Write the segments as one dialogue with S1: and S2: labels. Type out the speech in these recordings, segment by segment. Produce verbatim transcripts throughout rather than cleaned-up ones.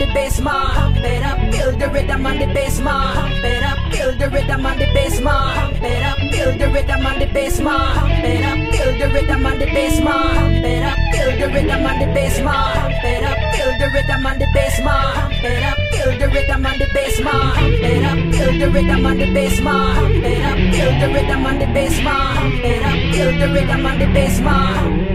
S1: bass, man. Pump it up, feel the rhythm on the bass, man. Pump it up, feel the rhythm on the bass, man. Pump it up, feel the rhythm on the bass, man. Pump it up, feel the rhythm on the bass, man. Pump it up, feel the rhythm on the bass, man. Pump it up, feel the rhythm on the bass, man. Pump it up, feel the rhythm on the bass, man. Pump it up, feel the rhythm on the bass, man. Pump it up, feel the rhythm on the bass, man. Pump it up, feel the rhythm on the bass, man.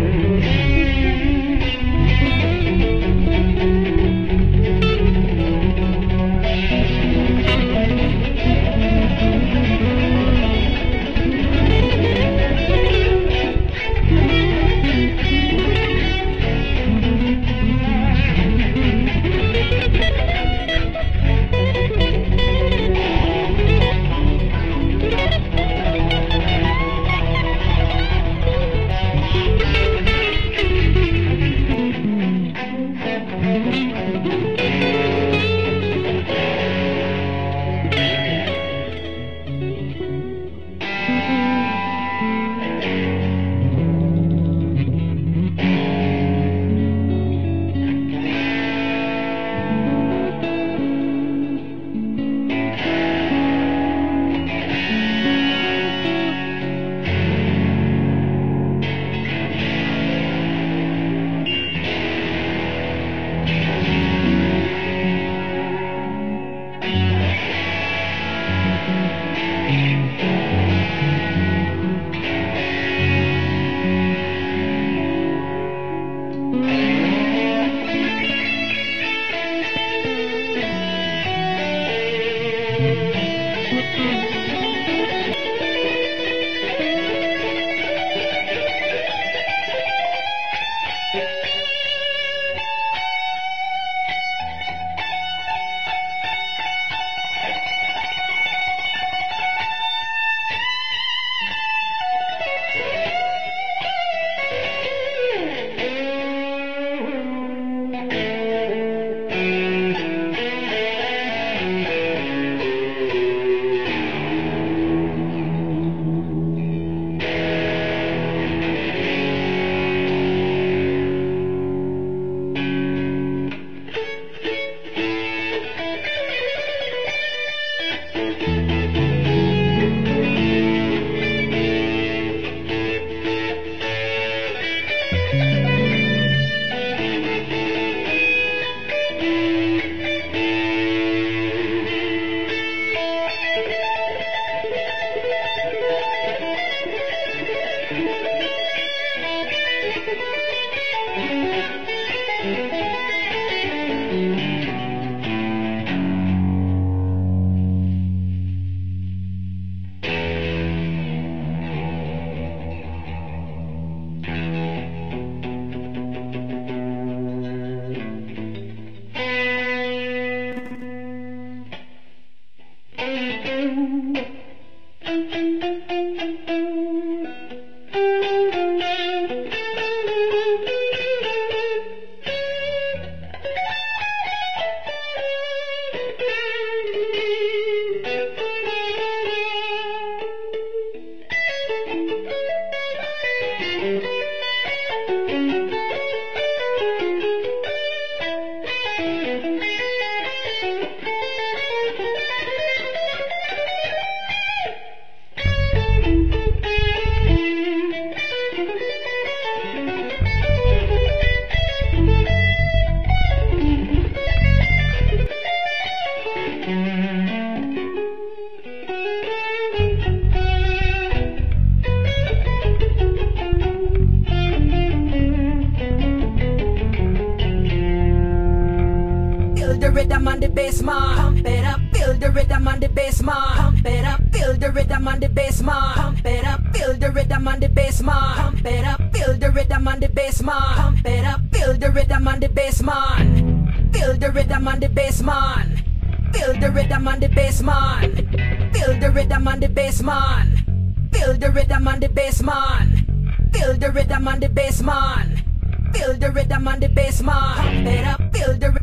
S2: rhythm on the bass, man. Pump it up, feel the rhythm on the bass, man. Pump it up, feel the rhythm on the bass, man. Pump it up, feel the rhythm on the bass, man. Pump it up, feel the rhythm on the bass, man. Pump it up, feel the rhythm on the bass, man. Feel the rhythm on the bass, man. Feel the rhythm on the bass, man. Feel the rhythm on the bass, man. Feel the rhythm on the bass, man. Feel the rhythm on the bass, man. Feel the rhythm on the bass, man. Pump it up, feel the rhythm.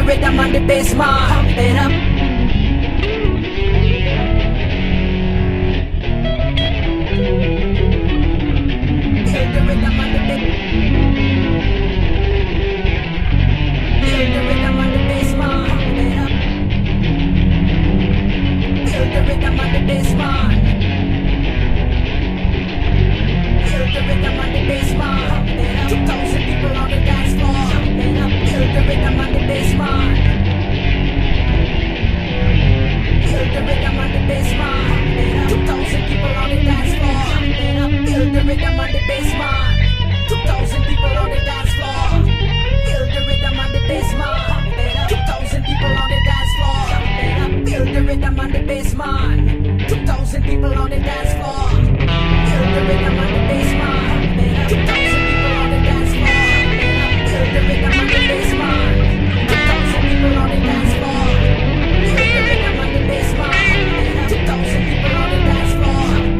S1: rhythm on the bass, man. Pump it up. Feel the rhythm on the bass. Feel the rhythm on the bass, man. Pump it up. Feel the rhythm on the bass, man. Feel the rhythm on the bass, man. Pump it up. Two thousand people on the dance floor. Pump it up. Feel the rhythm on the bass, man. Feel the rhythm on the bass, man. Pump it up. Two thousand people on the dance floor. Pump it up. Feel the rhythm on the bass, man. Two thousand people on the dance floor. Feel the rhythm on the bass, man. Pump it up. Two thousand people on the dance floor. Pump it up. Feel the rhythm on the bass, man. Two thousand people on the dance floor. Feel the rhythm on the bass, man. Pump it up. Two thousand people on the dance floor. Feel the rhythm on the bass, man. Two thousand people on the dance floor. Feel the rhythm on the bass, man. Two thousand people on the dance floor.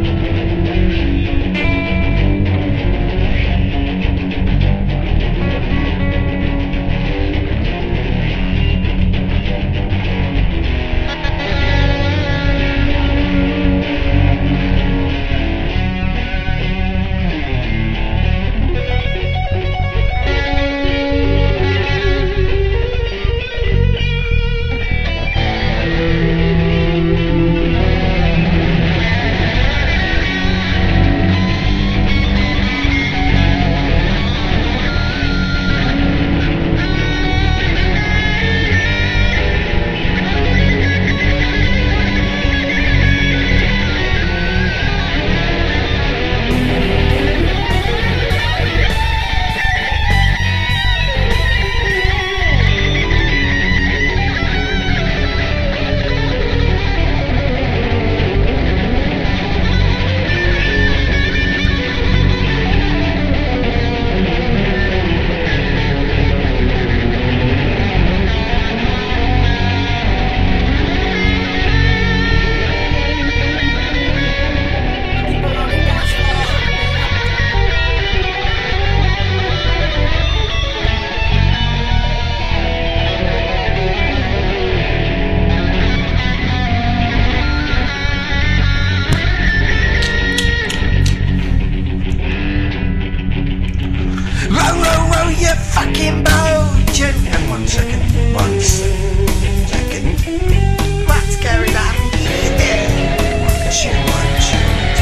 S3: Fucking boat! And one second, one second. What's going on here? One, two, one, two.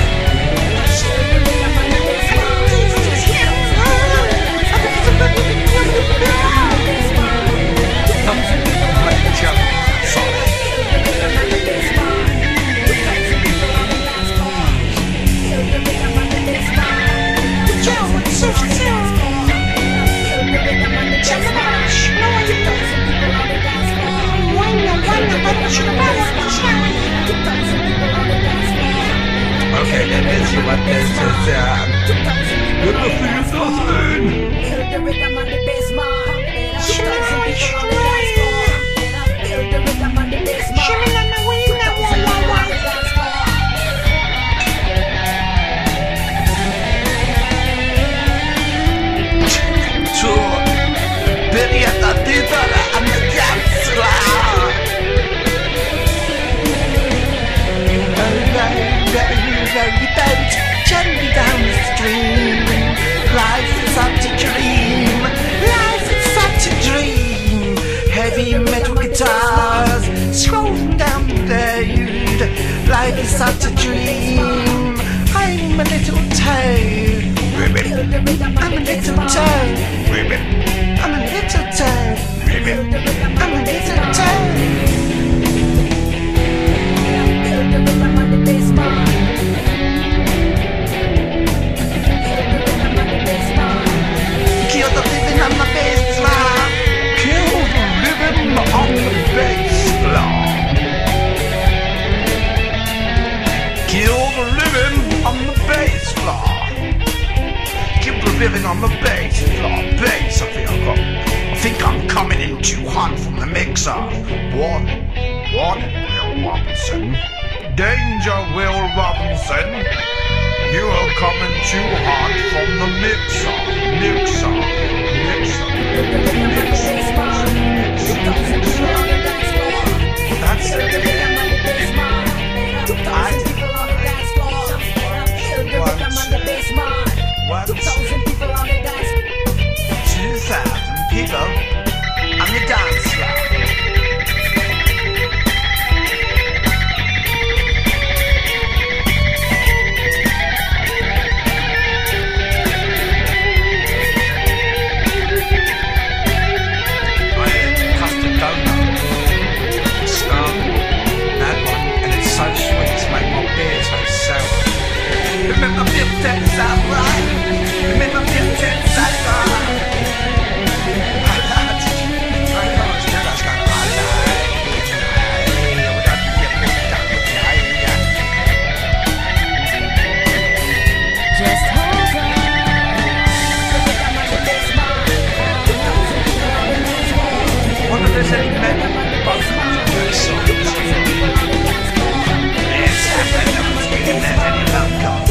S3: Okay, that is what this is. Uh, good to see you, Dustin.
S1: Feel the rhythm on the bass, man. Two thousand people on the dance floor. Feel the rhythm on the bass, man. Two thousand people on the dance floor.
S3: To Billy at the theater and the dance floor. Gently down the stream. Life is such a dream. Life is such a dream. Heavy metal guitars scrolling down the road. Life is such a dream. I'm a little toad. Ribbit. I'm a little toad. Ribbit. I'm a little toad. Ribbit. I'm a little toad.
S1: Feel the rhythm on the bass, man.
S3: Kill the living on the bass floor. Kill the living on the bass floor. Kill the living on the bass floor. Kill the living on the bass floor. Bass, I think I've got. I think I'm coming in too hot from the mixer. Warning, warning, Will Robinson. Danger, Will Robinson. You are coming too hot from the mixer, mixer, mixer, mixer, mixer.
S2: thousand people on the dance floor.
S3: That's
S2: Feel the
S3: it.
S2: rhythm and the bass, man. Two thousand people on the dance floor. Feel the rhythm and the bass, man.
S3: One,
S2: Two thousand people on the dance floor.
S3: two thousand people on the dance floor. I had a custard donut, star, that one, and it's so sweet to make my beer taste sour. Remember me ten that right? Remember me ten that right? I like it. I can't stand that stuff. I like it. I would have to get me down with the idea.
S2: Just hold on. The rhythm and the bass, man. Two thousand people on the dance floor.
S3: Wonder if there's any men both of those songs. It's happened. I'm thinking there's any love gone.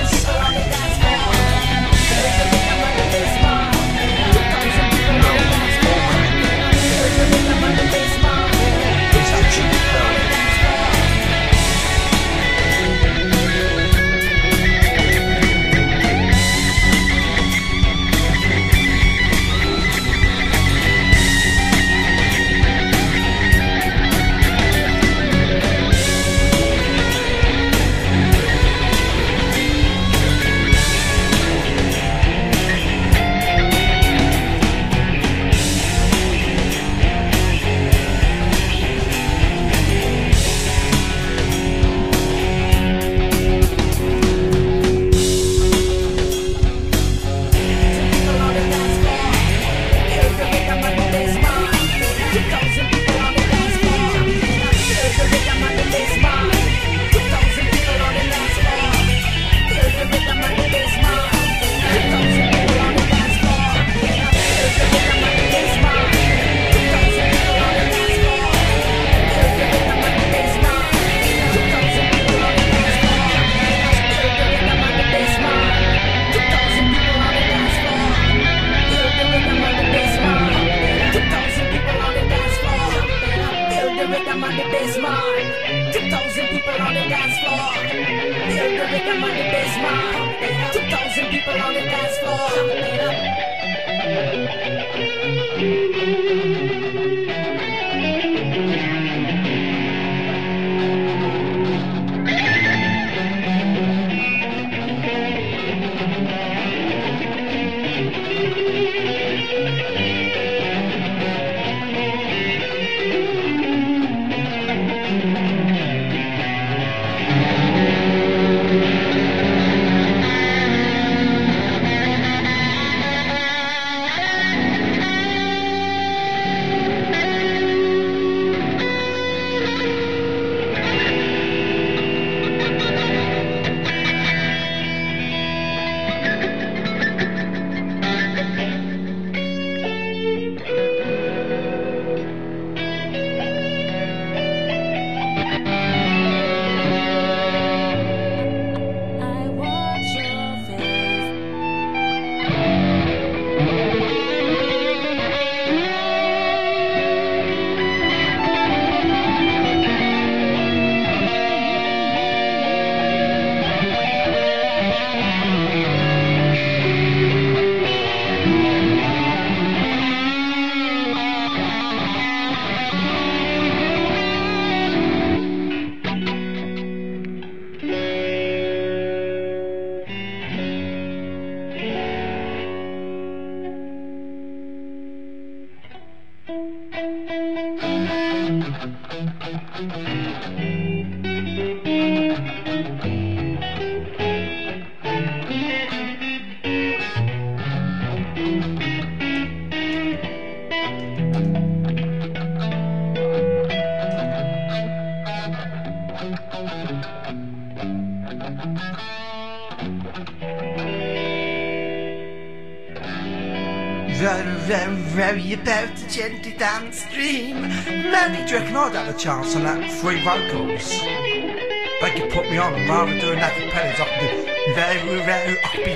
S3: Very, very, very about the gently downstream. Maybe do you reckon I'd have a chance on that free vocals? They could put me on and rather doing acapellas I could do very, very, I could be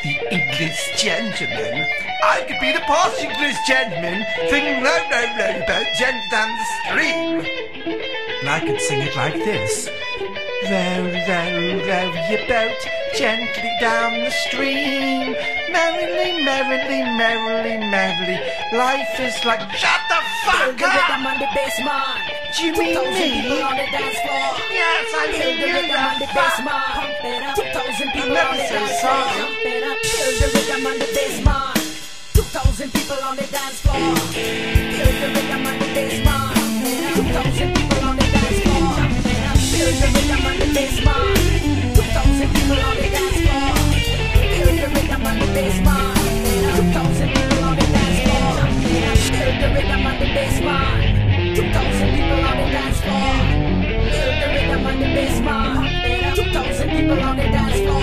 S3: the English gentleman. I could be the posh English gentleman singing low, low, low about gently down the stream. And I could sing it like this. Row, row, row your boat gently down the stream. Merrily, merrily, merrily, merrily. Life is like... Shut the fuck
S2: Feel the
S3: up!
S2: rhythm on the bass, man.
S3: Do you mean
S2: two thousand
S3: me?
S2: people on the dance floor.
S3: Yes, I
S2: Feel
S3: mean
S2: the
S3: you,
S2: rhythm on the
S3: you
S2: bass,
S3: fuck.
S2: man. Pump it up. two thousand people
S3: never
S2: on the
S3: said
S2: dance
S3: sorry.
S2: floor. Pump it up. Feel the rhythm on the bass, man. two thousand people on the dance floor. Feel the rhythm on the bass, man. two thousand people on the dance floor. Pump it up. Feel the rhythm on the bass, man. two thousand people on the dance floor. Feel the rhythm on the bass, man. two thousand people on the dance floor. Feel the rhythm on the bass, man. two thousand people on the dance floor. Feel the rhythm on the bass, man. two thousand people on the dance floor.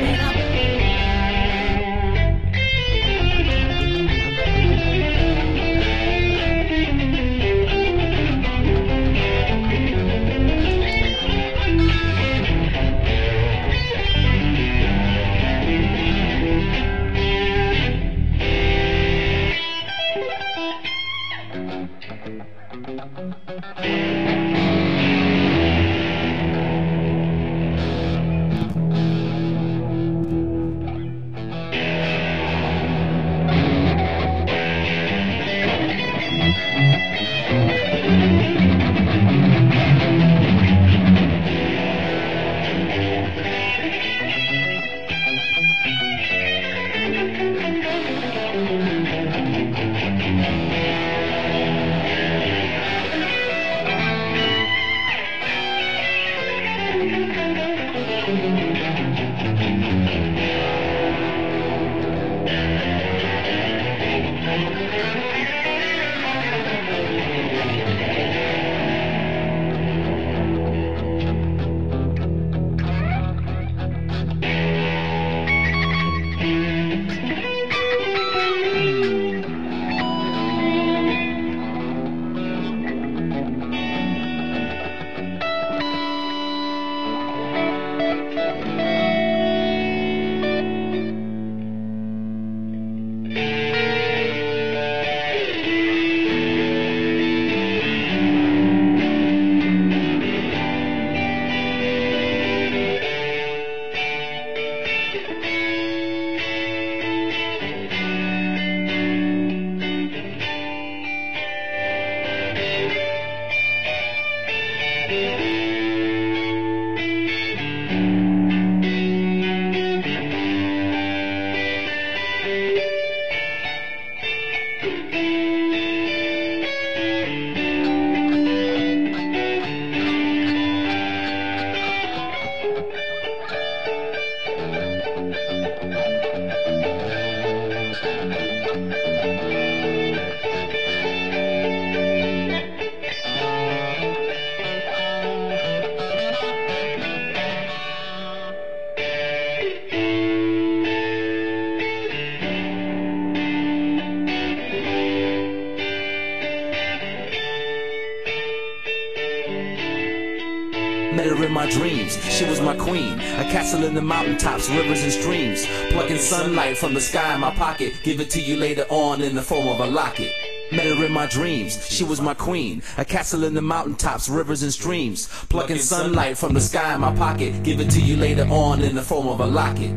S4: Met her in my dreams, she was my queen. A castle in the mountaintops, rivers and streams. Plucking sunlight from the sky in my pocket. Give it to you later on in the form of a locket. Met her in my dreams, she was my queen. A castle in the mountaintops, rivers and streams. Plucking sunlight from the sky in my pocket. Give it to you later on in the form of a locket.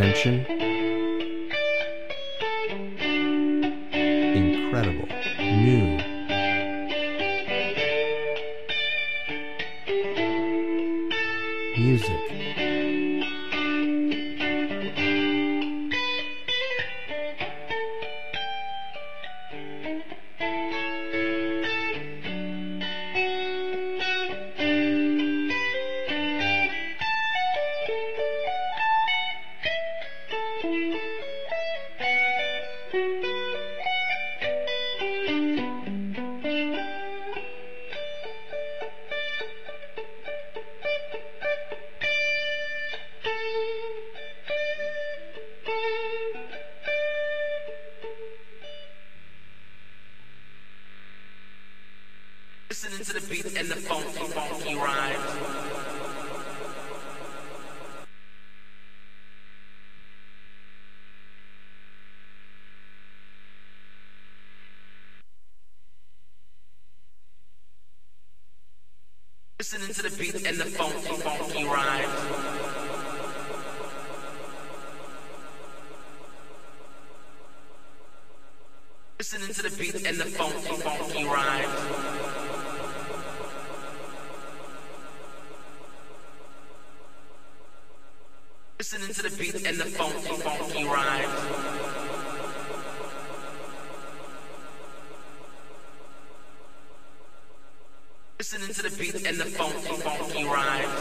S5: attention. Incredible. New. Music.
S4: Listening to the beat and the funky, funky rhymes. Listening to the beat and the funky, funky rhymes. Listening to the beat and the funky, funky rhymes. Listening to the beat and the funky, funky rhymes. Listening to the beat and the funky, funky rhymes.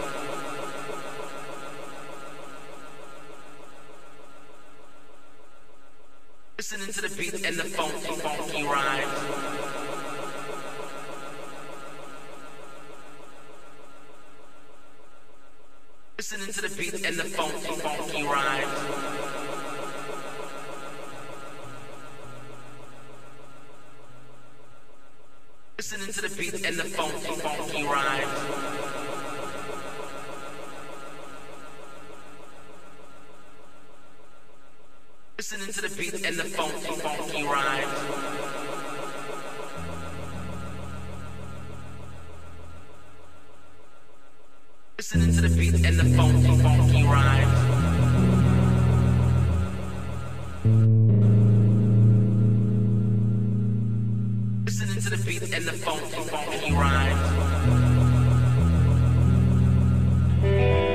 S4: Listening to the beat and the funky, funky rhymes. Listening to the beat and the funky, funky rhymes. Listening to the beat and the funky, funky rhymes. Listening to the beat and the funky, funky rhymes. Listening to the beat and the funky, funky rhymes. Listening to the beat and the funky, funky rhymes.